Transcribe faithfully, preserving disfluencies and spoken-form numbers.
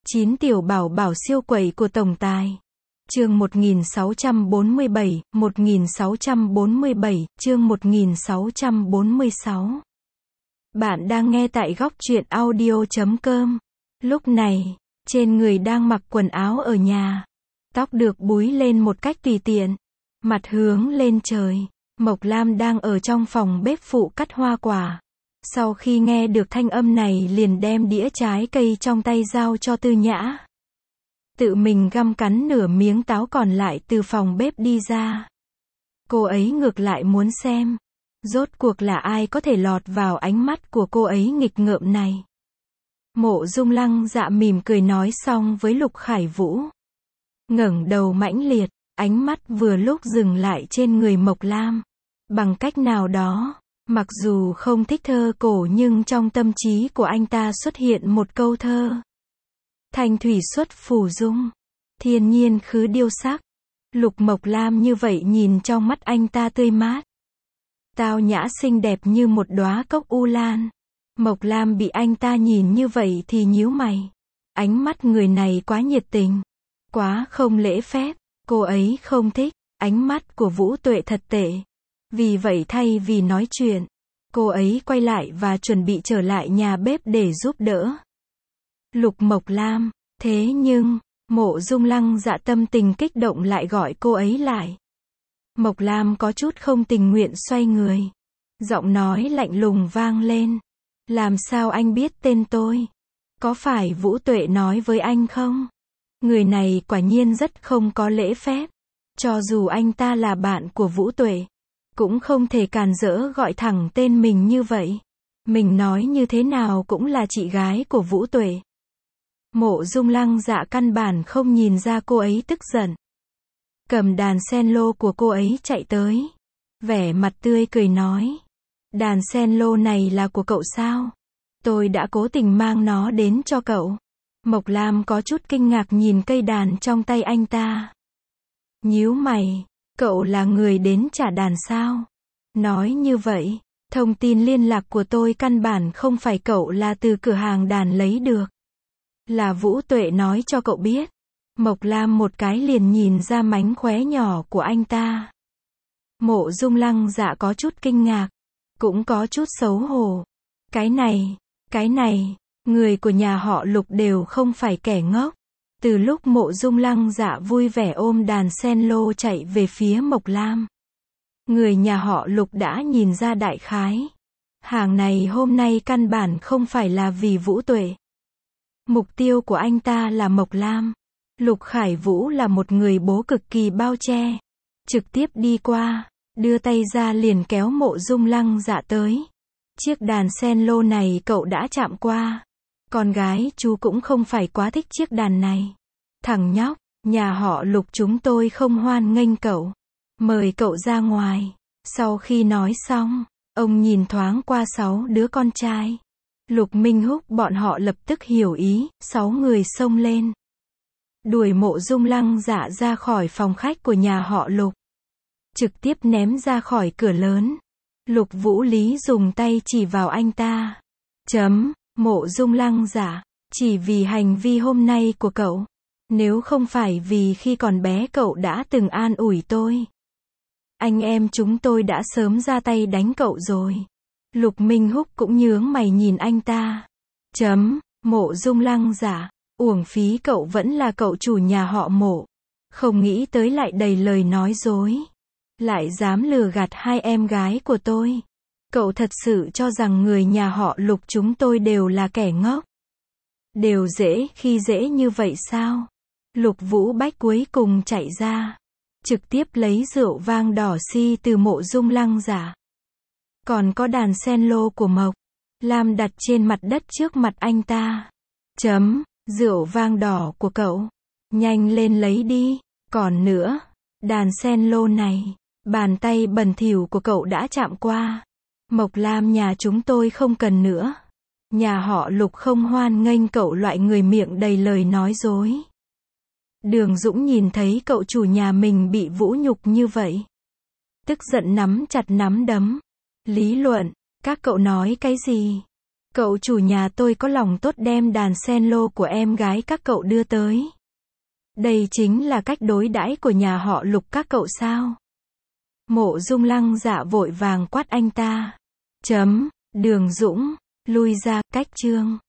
chín tiểu bảo bảo siêu quẩy của tổng tài. Chương một nghìn sáu trăm bốn mươi bảy, một nghìn sáu trăm bốn mươi bảy, chương một nghìn sáu trăm bốn mươi sáu. Bạn đang nghe tại góc truyện audio chấm com. Lúc này, trên người đang mặc quần áo ở nhà. Tóc được búi lên một cách tùy tiện. Mặt hướng lên trời. Mộc Lam đang ở trong phòng bếp phụ cắt hoa quả. Sau khi nghe được thanh âm này liền đem đĩa trái cây trong tay giao cho Tư Nhã. Tự mình găm cắn nửa miếng táo còn lại từ phòng bếp đi ra. Cô ấy ngược lại muốn xem. Rốt cuộc là ai có thể lọt vào ánh mắt của cô ấy nghịch ngợm này. Mộ Dung Lăng Dạ mỉm cười nói xong với Lục Khải Vũ. Ngẩng đầu mãnh liệt, ánh mắt vừa lúc dừng lại trên người Mộc Lam. Bằng cách nào đó, mặc dù không thích thơ cổ nhưng trong tâm trí của anh ta xuất hiện một câu thơ. Thanh thủy xuất phù dung, thiên nhiên khứ điêu sắc. Lục Mộc Lam như vậy nhìn trong mắt anh ta tươi mát. Tao nhã xinh đẹp như một đóa cốc u lan. Mộc Lam bị anh ta nhìn như vậy thì nhíu mày. Ánh mắt người này quá nhiệt tình, quá không lễ phép, cô ấy không thích. Ánh mắt của Vũ Tuệ thật tệ. Vì vậy thay vì nói chuyện, cô ấy quay lại và chuẩn bị trở lại nhà bếp để giúp đỡ Lục Mộc Lam. Thế nhưng, Mộ Dung Lăng Dạ tâm tình kích động lại gọi cô ấy lại. Mộc Lam có chút không tình nguyện xoay người. Giọng nói lạnh lùng vang lên. Làm sao anh biết tên tôi? Có phải Vũ Tuệ nói với anh không? Người này quả nhiên rất không có lễ phép. Cho dù anh ta là bạn của Vũ Tuệ, cũng không thể càn rỡ gọi thẳng tên mình như vậy. Mình nói như thế nào cũng là chị gái của Vũ Tuệ. Mộ Dung Lăng Dạ căn bản không nhìn ra cô ấy tức giận. Cầm đàn sen lô của cô ấy chạy tới. Vẻ mặt tươi cười nói. Đàn sen lô này là của cậu sao? Tôi đã cố tình mang nó đến cho cậu. Mộc Lam có chút kinh ngạc nhìn cây đàn trong tay anh ta. Nhíu mày, cậu là người đến trả đàn sao? Nói như vậy, thông tin liên lạc của tôi căn bản không phải cậu là từ cửa hàng đàn lấy được. Là Vũ Tuệ nói cho cậu biết. Mộc Lam một cái liền nhìn ra mánh khóe nhỏ của anh ta. Mộ Dung Lăng Dạ có chút kinh ngạc, cũng có chút xấu hổ. Cái này, cái này, người của nhà họ Lục đều không phải kẻ ngốc. Từ lúc Mộ Dung Lăng Dạ vui vẻ ôm đàn sen lô chạy về phía Mộc Lam, người nhà họ Lục đã nhìn ra đại khái. Hàng này hôm nay căn bản không phải là vì Vũ Tuệ. Mục tiêu của anh ta là Mộc Lam. Lục Khải Vũ là một người bố cực kỳ bao che. Trực tiếp đi qua, đưa tay ra liền kéo Mộ Dung Lăng Dạ tới. Chiếc đàn sen lô này cậu đã chạm qua. Con gái chú cũng không phải quá thích chiếc đàn này. Thằng nhóc, nhà họ Lục chúng tôi không hoan nghênh cậu. Mời cậu ra ngoài. Sau khi nói xong, ông nhìn thoáng qua sáu đứa con trai. Lục Minh Húc bọn họ lập tức hiểu ý, sáu người xông lên. Đuổi Mộ Dung Lăng Dạ ra khỏi phòng khách của nhà họ Lục. Trực tiếp ném ra khỏi cửa lớn. Lục Vũ Lý dùng tay chỉ vào anh ta. Chấm, Mộ Dung Lăng Dạ, chỉ vì hành vi hôm nay của cậu. Nếu không phải vì khi còn bé cậu đã từng an ủi tôi, anh em chúng tôi đã sớm ra tay đánh cậu rồi. Lục Minh Húc cũng nhướng mày nhìn anh ta. Chấm, Mộ Dung Lăng Dạ, uổng phí cậu vẫn là cậu chủ nhà họ Mộ. Không nghĩ tới lại đầy lời nói dối. Lại dám lừa gạt hai em gái của tôi. Cậu thật sự cho rằng người nhà họ Lục chúng tôi đều là kẻ ngốc. Đều dễ khi dễ như vậy sao? Lục Vũ Bách cuối cùng chạy ra. Trực tiếp lấy rượu vang đỏ si từ Mộ Dung Lăng Dạ. Còn có đàn sen lô của Mộc Lam đặt trên mặt đất trước mặt anh ta. Chấm, rượu vang đỏ của cậu. Nhanh lên lấy đi. Còn nữa, đàn sen lô này, bàn tay bẩn thỉu của cậu đã chạm qua. Mộc Lam nhà chúng tôi không cần nữa. Nhà họ Lục không hoan nghênh cậu loại người miệng đầy lời nói dối. Đường Dũng nhìn thấy cậu chủ nhà mình bị vũ nhục như vậy, tức giận nắm chặt nắm đấm. Lý Luận, các cậu nói cái gì? Cậu chủ nhà tôi có lòng tốt đem đàn cello của em gái các cậu đưa tới. Đây chính là cách đối đãi của nhà họ Lục các cậu sao? Mộ Dung Lăng Dạ vội vàng quát anh ta. Chấm, Đường Dũng, lui ra, cách chương.